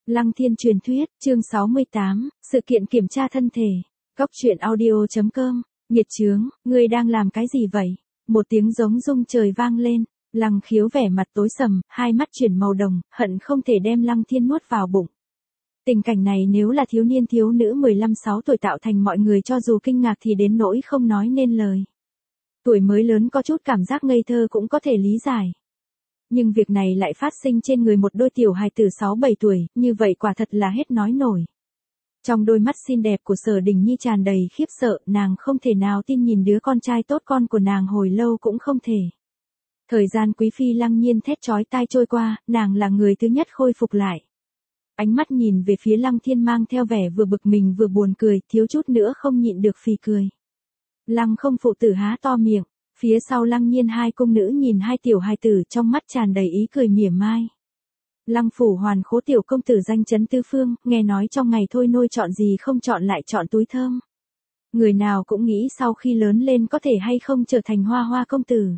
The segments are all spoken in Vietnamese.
Lăng Thiên truyền thuyết, chương 68, sự kiện kiểm tra thân thể. Góc truyện audio.com, Nhiệt Chướng, ngươi đang làm cái gì vậy? Một tiếng giống rung trời vang lên, Lăng Khiếu vẻ mặt tối sầm, hai mắt chuyển màu đồng, hận không thể đem Lăng Thiên nuốt vào bụng. Tình cảnh này nếu là thiếu niên thiếu nữ 15-16 tuổi tạo thành mọi người cho dù kinh ngạc thì đến nỗi không nói nên lời. Tuổi mới lớn có chút cảm giác ngây thơ cũng có thể lý giải. Nhưng việc này lại phát sinh trên người một đôi tiểu hài tử 6-7 tuổi, như vậy quả thật là hết nói nổi. Trong đôi mắt xinh đẹp của Sở Đình Nhi tràn đầy khiếp sợ, nàng không thể nào tin nhìn đứa con trai tốt con của nàng hồi lâu cũng không thể. Thời gian Quý Phi Lăng Nhiên thét chói tai trôi qua, nàng là người thứ nhất khôi phục lại. Ánh mắt nhìn về phía Lăng Thiên mang theo vẻ vừa bực mình vừa buồn cười, thiếu chút nữa không nhịn được phì cười. Lăng không phụ tử há to miệng, phía sau Lăng Nhiên hai cung nữ nhìn hai tiểu hài tử trong mắt tràn đầy ý cười mỉa mai. Lăng phủ hoàn khố tiểu công tử danh chấn tứ phương, nghe nói trong ngày thôi nôi chọn gì không chọn lại chọn túi thơm. Người nào cũng nghĩ sau khi lớn lên có thể hay không trở thành hoa hoa công tử.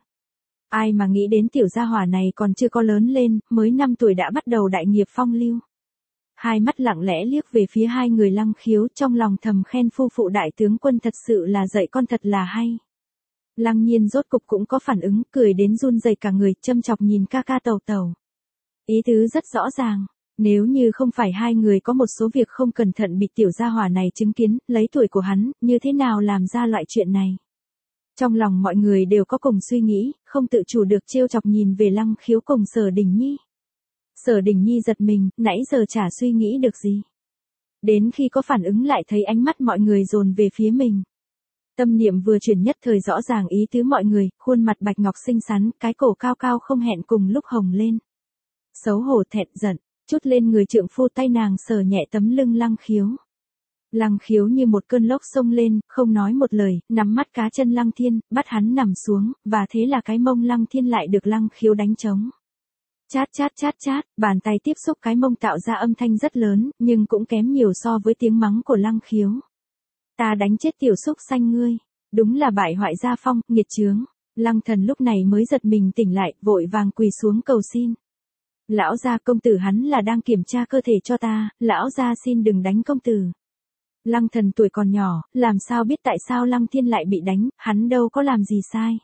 Ai mà nghĩ đến tiểu gia hỏa này còn chưa có lớn lên, mới 5 tuổi đã bắt đầu đại nghiệp phong lưu. Hai mắt lặng lẽ liếc về phía hai người Lăng Khiếu, trong lòng thầm khen phu phụ đại tướng quân thật sự là dạy con thật là hay. Lăng Nhiên rốt cục cũng có phản ứng, cười đến run rẩy cả người, châm chọc nhìn ca ca Tẩu Tẩu. Ý tứ rất rõ ràng, nếu như không phải hai người có một số việc không cẩn thận bị tiểu gia hỏa này chứng kiến, lấy tuổi của hắn, như thế nào làm ra loại chuyện này. Trong lòng mọi người đều có cùng suy nghĩ, không tự chủ được trêu chọc nhìn về Lăng Khiếu cùng Sở Đình Nhi. Sở Đình Nhi giật mình, nãy giờ chả suy nghĩ được gì. Đến khi có phản ứng lại thấy ánh mắt mọi người dồn về phía mình. Tâm niệm vừa chuyển nhất thời rõ ràng ý tứ mọi người, khuôn mặt bạch ngọc xinh xắn, cái cổ cao cao không hẹn cùng lúc hồng lên. Xấu hổ thẹn giận, chút lên người trượng phu tay nàng sờ nhẹ tấm lưng Lăng Khiếu. Lăng Khiếu như một cơn lốc xông lên, không nói một lời, nắm mắt cá chân Lăng Thiên, bắt hắn nằm xuống, và thế là cái mông Lăng Thiên lại được Lăng Khiếu đánh trống. Chát chát chát chát, bàn tay tiếp xúc cái mông tạo ra âm thanh rất lớn, nhưng cũng kém nhiều so với tiếng mắng của Lăng Khiếu. Ta đánh chết tiểu xúc xanh ngươi, đúng là bại hoại gia phong, nghiệt chướng. Lăng Thần lúc này mới giật mình tỉnh lại, vội vàng quỳ xuống cầu xin. Lão gia công tử hắn là đang kiểm tra cơ thể cho ta, lão gia xin đừng đánh công tử. Lăng Thần tuổi còn nhỏ, làm sao biết tại sao Lăng Thiên lại bị đánh, hắn đâu có làm gì sai.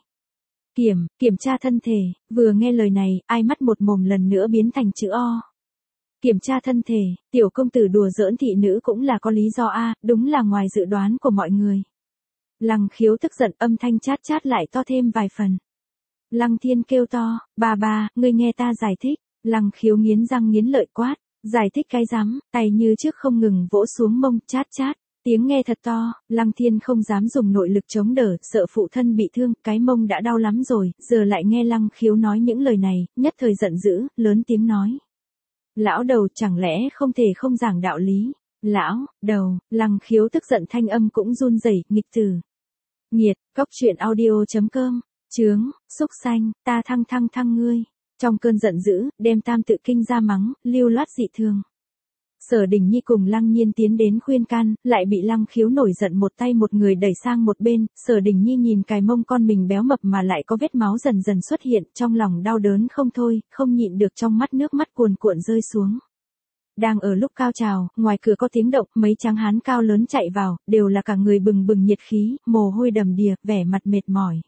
Kiểm tra thân thể, vừa nghe lời này, ai mắt một mồm lần nữa biến thành chữ O. Kiểm tra thân thể, tiểu công tử đùa giỡn thị nữ cũng là có lý do a, đúng là ngoài dự đoán của mọi người. Lăng Khiếu tức giận, âm thanh chát chát lại to thêm vài phần. Lăng Thiên kêu to, bà, ngươi nghe ta giải thích. Lăng Khiếu nghiến răng nghiến lợi quát, giải thích cái rắm, tay như trước không ngừng vỗ xuống mông, chát chát. Tiếng nghe thật to, Lăng Thiên không dám dùng nội lực chống đỡ, sợ phụ thân bị thương, cái mông đã đau lắm rồi, giờ lại nghe Lăng Khiếu nói những lời này, nhất thời giận dữ, lớn tiếng nói. Lão đầu chẳng lẽ không thể không giảng đạo lý. Lão đầu, Lăng Khiếu tức giận thanh âm cũng run rẩy, nghịch tử. Nhiệt, góc truyện audio.com, chướng, xúc xanh, ta thăng ngươi. Trong cơn giận dữ, đem Tam Tự Kinh ra mắng, lưu loát dị thường. Sở Đình Nhi cùng Lăng Nhiên tiến đến khuyên can, lại bị Lăng Khiếu nổi giận một tay một người đẩy sang một bên, Sở Đình Nhi nhìn cái mông con mình béo mập mà lại có vết máu dần dần xuất hiện, trong lòng đau đớn không thôi, không nhịn được trong mắt nước mắt cuồn cuộn rơi xuống. Đang ở lúc cao trào, ngoài cửa có tiếng động, mấy tráng hán cao lớn chạy vào, đều là cả người bừng bừng nhiệt khí, mồ hôi đầm đìa, vẻ mặt mệt mỏi.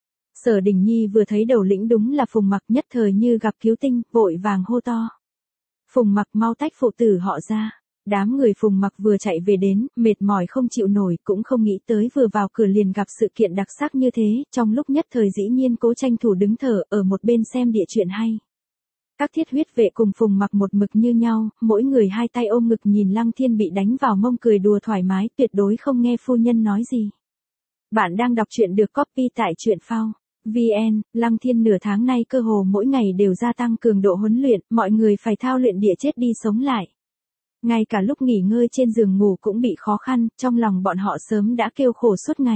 Sở Đình Nhi vừa thấy đầu lĩnh đúng là Phùng Mặc, nhất thời như gặp cứu tinh, vội vàng hô to. Phùng Mặc mau tách phụ tử họ ra. Đám người Phùng Mặc vừa chạy về đến, mệt mỏi không chịu nổi, cũng không nghĩ tới vừa vào cửa liền gặp sự kiện đặc sắc như thế, trong lúc nhất thời dĩ nhiên cố tranh thủ đứng thở ở một bên xem địa chuyện hay. Các thiết huyết vệ cùng Phùng Mặc một mực như nhau, mỗi người hai tay ôm ngực nhìn Lăng Thiên bị đánh vào mông cười đùa thoải mái, tuyệt đối không nghe phu nhân nói gì. Bạn đang đọc truyện được copy tại truyện phao. VN, Lăng Thiên nửa tháng nay cơ hồ mỗi ngày đều gia tăng cường độ huấn luyện, mọi người phải thao luyện địa chết đi sống lại. Ngay cả lúc nghỉ ngơi trên giường ngủ cũng bị khó khăn, trong lòng bọn họ sớm đã kêu khổ suốt ngày.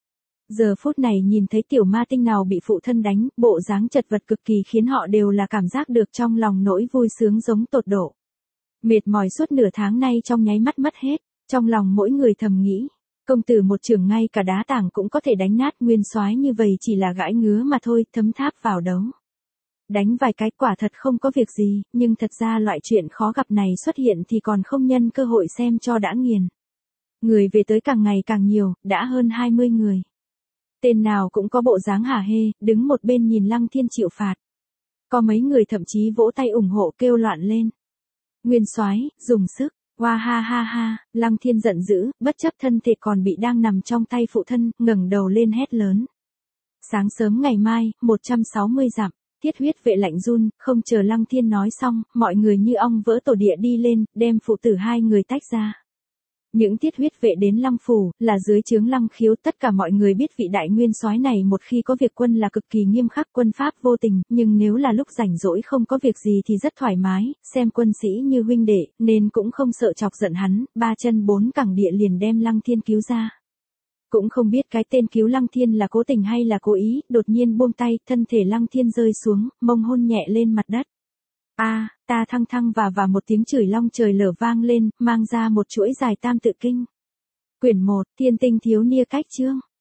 Giờ phút này nhìn thấy tiểu ma tinh nào bị phụ thân đánh, bộ dáng chật vật cực kỳ khiến họ đều là cảm giác được trong lòng nỗi vui sướng giống tột độ. Mệt mỏi suốt nửa tháng nay trong nháy mắt mất hết, trong lòng mỗi người thầm nghĩ. Công tử một trường ngay cả đá tảng cũng có thể đánh nát, nguyên soái như vậy chỉ là gãi ngứa mà thôi, thấm tháp vào đấu. Đánh vài cái quả thật không có việc gì, nhưng thật ra loại chuyện khó gặp này xuất hiện thì còn không nhân cơ hội xem cho đã nghiền. Người về tới càng ngày càng nhiều, đã hơn 20 người. Tên nào cũng có bộ dáng hả hê, đứng một bên nhìn Lăng Thiên chịu phạt. Có mấy người thậm chí vỗ tay ủng hộ kêu loạn lên. Nguyên soái, dùng sức, hoa ha ha ha, Lăng Thiên giận dữ, bất chấp thân thể còn bị đang nằm trong tay phụ thân, ngẩng đầu lên hét lớn. Sáng sớm ngày mai, 160 dặm, thiết huyết vệ lạnh run, không chờ Lăng Thiên nói xong, mọi người như ong vỡ tổ địa đi lên, đem phụ tử hai người tách ra. Những thiết huyết vệ đến Lăng Phủ, là dưới trướng Lăng Khiếu, tất cả mọi người biết vị đại nguyên soái này một khi có việc quân là cực kỳ nghiêm khắc, quân pháp vô tình, nhưng nếu là lúc rảnh rỗi không có việc gì thì rất thoải mái, xem quân sĩ như huynh đệ, nên cũng không sợ chọc giận hắn, ba chân bốn cẳng địa liền đem Lăng Thiên cứu ra. Cũng không biết cái tên cứu Lăng Thiên là cố tình hay là cố ý, đột nhiên buông tay, thân thể Lăng Thiên rơi xuống, mông hôn nhẹ lên mặt đất. Ta thăng thăng và một tiếng chửi long trời lở vang lên, mang ra một chuỗi dài tam tự kinh. Quyển 1, Thiên tinh thiếu nia cách chương.